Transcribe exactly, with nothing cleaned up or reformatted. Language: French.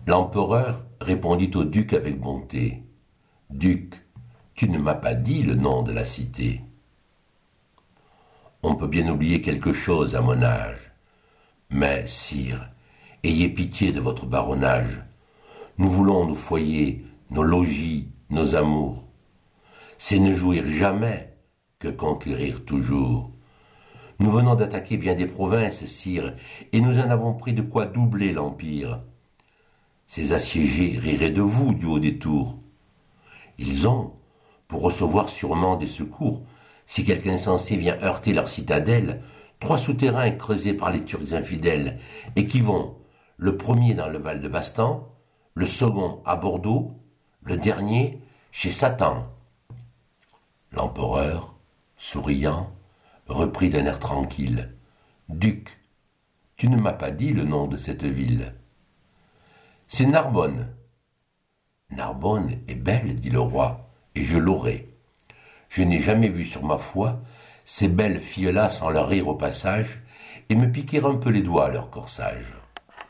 L'empereur répondit au duc avec bonté. « Duc, tu ne m'as pas dit le nom de la cité. » « On peut bien oublier quelque chose à mon âge. Mais, sire, ayez pitié de votre baronnage. Nous voulons nos foyers, nos logis, nos amours. C'est ne jouir jamais que conquérir toujours. Nous venons d'attaquer bien des provinces, sire, et nous en avons pris de quoi doubler l'empire. Ces assiégés riraient de vous du haut des tours. Ils ont, pour recevoir sûrement des secours, si quelque insensé vient heurter leur citadelle, trois souterrains creusés par les Turcs infidèles, et qui vont, le premier dans le Val de Bastan, le second à Bordeaux, le dernier chez Satan. L'empereur, souriant, reprit d'un air tranquille. « Duc, tu ne m'as pas dit le nom de cette ville. »« C'est Narbonne. »« Narbonne est belle, dit le roi, et je l'aurai. Je n'ai jamais vu sur ma foi ces belles filles-là sans leur rire au passage et me piquer un peu les doigts à leur corsage. »